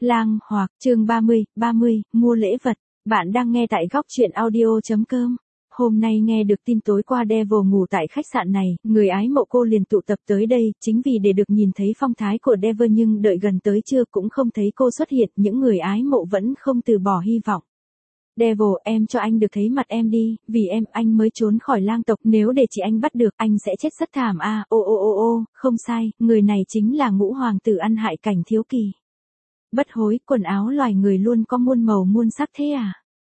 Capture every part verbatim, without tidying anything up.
Lang Hoặc, chương ba mươi, ba mươi, mua lễ vật. Bạn đang nghe tại góc truyện audio.com. Hôm nay nghe được tin tối qua Devil ngủ tại khách sạn này, người ái mộ cô liền tụ tập tới đây, chính vì để được nhìn thấy phong thái của Devil, nhưng đợi gần tới trưa cũng không thấy cô xuất hiện, những người ái mộ vẫn không từ bỏ hy vọng. Devil, em cho anh được thấy mặt em đi, vì em, anh mới trốn khỏi lang tộc, nếu để chị anh bắt được, anh sẽ chết rất thảm à, ô ô ô ô, không sai, người này chính là ngũ hoàng tử ăn hại Cảnh Thiếu Kỳ. Bất hối, quần áo loài người luôn có muôn màu muôn sắc thế à?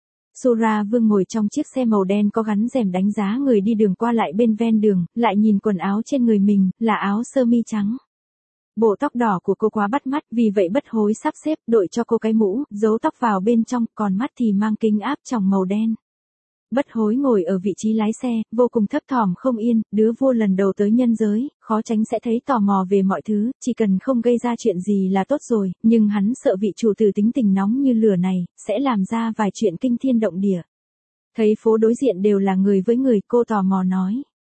Sura Vương ngồi trong chiếc xe màu đen có gắn rèm đánh giá người đi đường qua lại bên ven đường, lại nhìn quần áo trên người mình, là áo sơ mi trắng. Bộ tóc đỏ của cô quá bắt mắt, vì vậy bất hối sắp xếp, đội cho cô cái mũ, giấu tóc vào bên trong, còn mắt thì mang kính áp tròng màu đen. Bất hối ngồi ở vị trí lái xe, vô cùng thấp thỏm không yên, đứa vua lần đầu tới nhân giới, khó tránh sẽ thấy tò mò về mọi thứ, chỉ cần không gây ra chuyện gì là tốt rồi, nhưng hắn sợ vị chủ tử tính tình nóng như lửa này, sẽ làm ra vài chuyện kinh thiên động địa. Thấy phố đối diện đều là người với người, cô tò mò nói.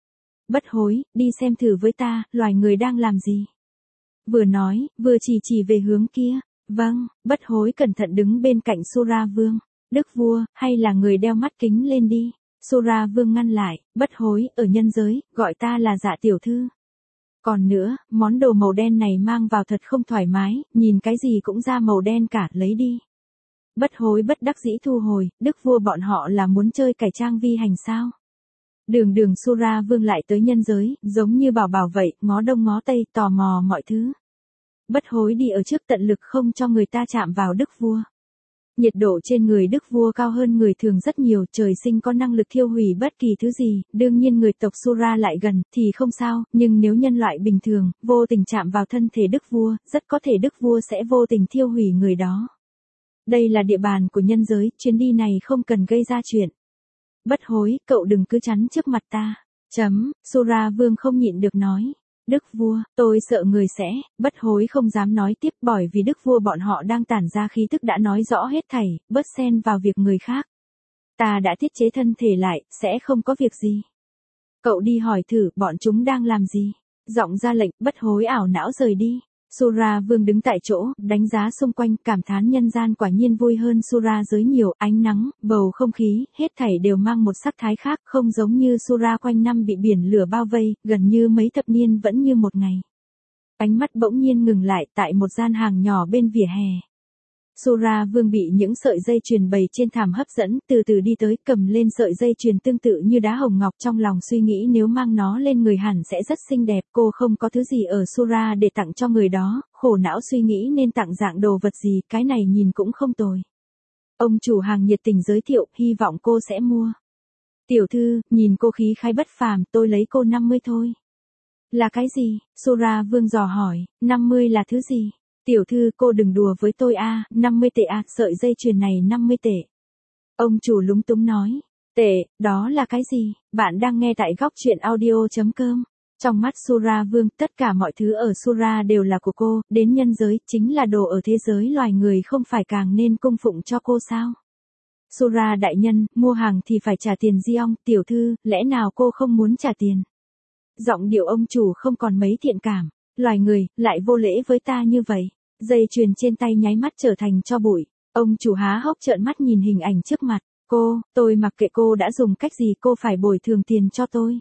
Bất hối, đi xem thử với ta, loài người đang làm gì? Vừa nói, vừa chỉ chỉ về hướng kia. Vâng, bất hối cẩn thận đứng bên cạnh Sura Vương. Đức vua, hay là người đeo mắt kính lên đi. Sura Vương ngăn lại, bất hối, ở nhân giới, gọi ta là Dạ tiểu thư. Còn nữa, món đồ màu đen này mang vào thật không thoải mái, nhìn cái gì cũng ra màu đen cả, lấy đi. Bất hối bất đắc dĩ thu hồi, đức vua bọn họ là muốn chơi cải trang vi hành sao? Đường đường Sura Vương lại tới nhân giới, giống như bảo bảo vậy, ngó đông ngó tây, tò mò mọi thứ. Bất hối đi ở trước tận lực không cho người ta chạm vào đức vua. Nhiệt độ trên người đức vua cao hơn người thường rất nhiều, trời sinh có năng lực thiêu hủy bất kỳ thứ gì, đương nhiên người tộc Sura lại gần, thì không sao, nhưng nếu nhân loại bình thường, vô tình chạm vào thân thể đức vua, rất có thể đức vua sẽ vô tình thiêu hủy người đó. Đây là địa bàn của nhân giới, chuyến đi này không cần gây ra chuyện. Bất hối, cậu đừng cứ chắn trước mặt ta. Chấm, Sura Vương không nhịn được nói. Đức vua, tôi sợ người sẽ, bất hối không dám nói tiếp bởi vì đức vua bọn họ đang tản ra khí tức đã nói rõ hết thảy, bớt xen vào việc người khác. Ta đã thiết chế thân thể lại, sẽ không có việc gì. Cậu đi hỏi thử, bọn chúng đang làm gì? Giọng ra lệnh, bất hối ảo não rời đi. Sura Vương đứng tại chỗ, đánh giá xung quanh, cảm thán nhân gian quả nhiên vui hơn Sura giới nhiều, ánh nắng, bầu không khí, hết thảy đều mang một sắc thái khác, không giống như Sura quanh năm bị biển lửa bao vây, gần như mấy thập niên vẫn như một ngày. Ánh mắt bỗng nhiên ngừng lại tại một gian hàng nhỏ bên vỉa hè. Sura Vương bị những sợi dây chuyền bày trên thảm hấp dẫn, từ từ đi tới, cầm lên sợi dây chuyền tương tự như đá hồng ngọc, trong lòng suy nghĩ nếu mang nó lên người hẳn sẽ rất xinh đẹp, cô không có thứ gì ở Sura để tặng cho người đó, khổ não suy nghĩ nên tặng dạng đồ vật gì, cái này nhìn cũng không tồi. Ông chủ hàng nhiệt tình giới thiệu, hy vọng cô sẽ mua. Tiểu thư, nhìn cô khí khái bất phàm, tôi lấy cô năm mươi thôi. Là cái gì? Sura Vương dò hỏi, năm mươi là thứ gì? Tiểu thư, cô đừng đùa với tôi a, à, năm mươi tệ à, sợi dây chuyền này năm mươi tệ. Ông chủ lúng túng nói, tệ, đó là cái gì? Bạn đang nghe tại góc truyện audio.com. Trong mắt Sura Vương, tất cả mọi thứ ở Sura đều là của cô, đến nhân giới, chính là đồ ở thế giới loài người không phải càng nên cung phụng cho cô sao? Sura đại nhân, mua hàng thì phải trả tiền Giong, tiểu thư, lẽ nào cô không muốn trả tiền? Giọng điệu ông chủ không còn mấy thiện cảm. Loài người, lại vô lễ với ta như vậy. Dây chuyền trên tay nháy mắt trở thành tro bụi. Ông chủ há hốc trợn mắt nhìn hình ảnh trước mặt. Cô, tôi mặc kệ cô đã dùng cách gì, cô phải bồi thường tiền cho tôi.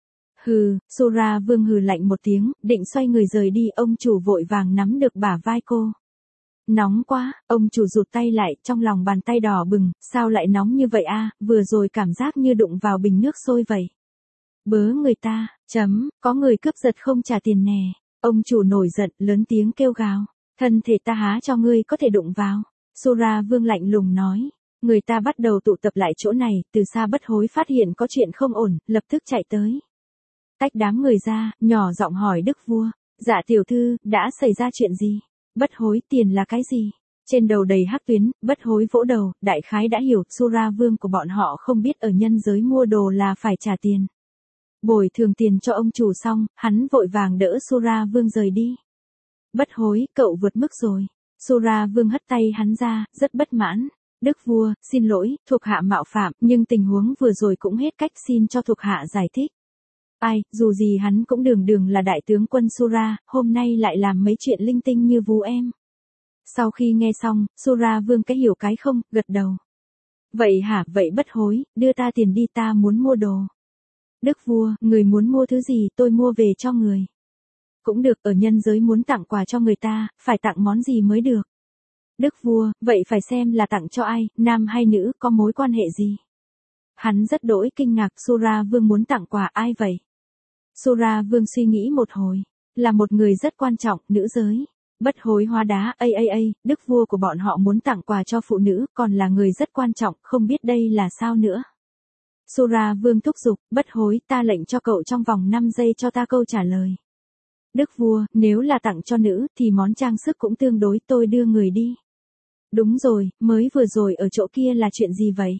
Hừ, Sura Vương hừ lạnh một tiếng, định xoay người rời đi, ông chủ vội vàng nắm được bả vai cô. Nóng quá, ông chủ rụt tay lại, trong lòng bàn tay đỏ bừng, sao lại nóng như vậy a, vừa rồi cảm giác như đụng vào bình nước sôi vậy. Bớ người ta, chấm, có người cướp giật không trả tiền nè. Ông chủ nổi giận, lớn tiếng kêu gào. Thân thể ta há cho ngươi có thể đụng vào. Sura Vương lạnh lùng nói. Người ta bắt đầu tụ tập lại chỗ này, từ xa bất hối phát hiện có chuyện không ổn, lập tức chạy tới. Tách đám người ra, nhỏ giọng hỏi đức vua. Dạ tiểu thư, đã xảy ra chuyện gì? Bất hối, tiền là cái gì? Trên đầu đầy hắc tuyến, bất hối vỗ đầu, đại khái đã hiểu, Sura Vương của bọn họ không biết ở nhân giới mua đồ là phải trả tiền. Bồi thường tiền cho ông chủ xong, hắn vội vàng đỡ Sura Vương rời đi. Bất hối, cậu vượt mức rồi. Sura Vương hất tay hắn ra, rất bất mãn. Đức vua, xin lỗi, thuộc hạ mạo phạm, nhưng tình huống vừa rồi cũng hết cách, xin cho thuộc hạ giải thích. Ai, dù gì hắn cũng đường đường là đại tướng quân Sura, hôm nay lại làm mấy chuyện linh tinh như vú em. Sau khi nghe xong, Sura Vương cái hiểu cái không, gật đầu. Vậy hả, vậy bất hối, đưa ta tiền đi, ta muốn mua đồ. Đức vua, người muốn mua thứ gì tôi mua về cho người. Cũng được, ở nhân giới muốn tặng quà cho người ta, phải tặng món gì mới được. Đức vua, vậy phải xem là tặng cho ai, nam hay nữ, có mối quan hệ gì. Hắn rất đỗi kinh ngạc, Sura Vương muốn tặng quà ai vậy? Sura Vương suy nghĩ một hồi, là một người rất quan trọng, nữ giới. Bất hối hóa đá, ây ây ây, đức vua của bọn họ muốn tặng quà cho phụ nữ, còn là người rất quan trọng, không biết đây là sao nữa. Sura Vương thúc giục, bất hối, ta lệnh cho cậu trong vòng năm giây cho ta câu trả lời. Đức vua, nếu là tặng cho nữ, thì món trang sức cũng tương đối, tôi đưa người đi. Đúng rồi, mới vừa rồi ở chỗ kia là chuyện gì vậy?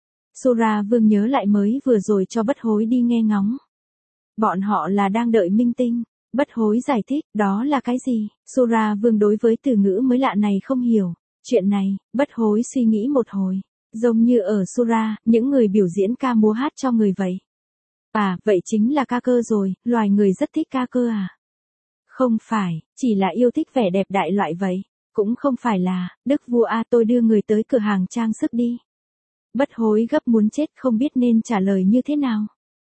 Sura Vương nhớ lại mới vừa rồi cho bất hối đi nghe ngóng. Bọn họ là đang đợi minh tinh. Bất hối giải thích, đó là cái gì? Sura Vương đối với từ ngữ mới lạ này không hiểu. Chuyện này, bất hối suy nghĩ một hồi. Giống như ở Sura, những người biểu diễn ca múa hát cho người vậy. À, vậy chính là ca cơ rồi, loài người rất thích ca cơ à? Không phải, chỉ là yêu thích vẻ đẹp đại loại vậy. Cũng không phải là, đức vua a tôi đưa người tới cửa hàng trang sức đi. Bất hối gấp muốn chết không biết nên trả lời như thế nào.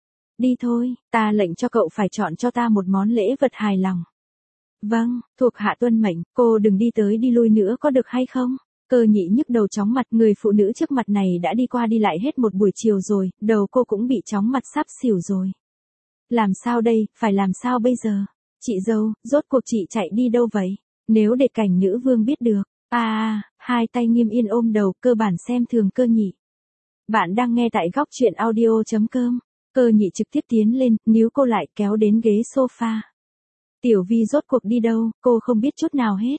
Đi thôi, ta lệnh cho cậu phải chọn cho ta một món lễ vật hài lòng. Vâng, thuộc hạ tuân mệnh, cô đừng đi tới đi lui nữa có được hay không? Cơ nhị nhức đầu chóng mặt, người phụ nữ trước mặt này đã đi qua đi lại hết một buổi chiều rồi, đầu cô cũng bị chóng mặt sắp xỉu rồi. Làm sao đây, phải làm sao bây giờ? Chị dâu, rốt cuộc chị chạy đi đâu vậy? Nếu để cảnh nữ vương biết được. À, à, hai tay Nghiêm Yên ôm đầu, cơ bản xem thường Cơ nhị. Bạn đang nghe tại góc truyện audio chấm com. Cơ nhị trực tiếp tiến lên, níu cô lại kéo đến ghế sofa. Tiểu Vi rốt cuộc đi đâu, cô không biết chút nào hết.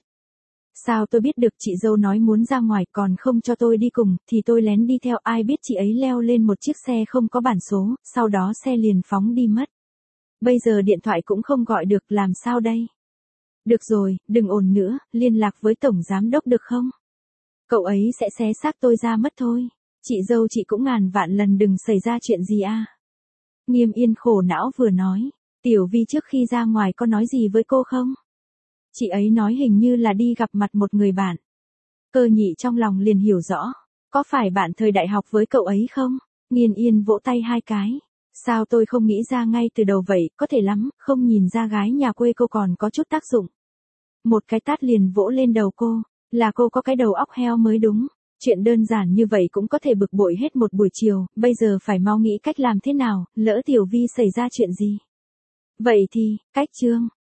Sao tôi biết được, chị dâu nói muốn ra ngoài còn không cho tôi đi cùng, thì tôi lén đi theo, ai biết chị ấy leo lên một chiếc xe không có bản số, sau đó xe liền phóng đi mất. Bây giờ điện thoại cũng không gọi được, làm sao đây? Được rồi, đừng ồn nữa, liên lạc với tổng giám đốc được không? Cậu ấy sẽ xé xác tôi ra mất thôi. Chị dâu chị cũng ngàn vạn lần đừng xảy ra chuyện gì a. Nghiêm Yên khổ não vừa nói, Tiểu Vi trước khi ra ngoài có nói gì với cô không? Chị ấy nói hình như là đi gặp mặt một người bạn. Cơ nhị trong lòng liền hiểu rõ, có phải bạn thời đại học với cậu ấy không? Nghiêm Yên vỗ tay hai cái. Sao tôi không nghĩ ra ngay từ đầu vậy, có thể lắm, không nhìn ra gái nhà quê cô còn có chút tác dụng. Một cái tát liền vỗ lên đầu cô, là cô có cái đầu óc heo mới đúng. Chuyện đơn giản như vậy cũng có thể bực bội hết một buổi chiều, bây giờ phải mau nghĩ cách làm thế nào, lỡ Tiểu Vi xảy ra chuyện gì. Vậy thì, cách chương.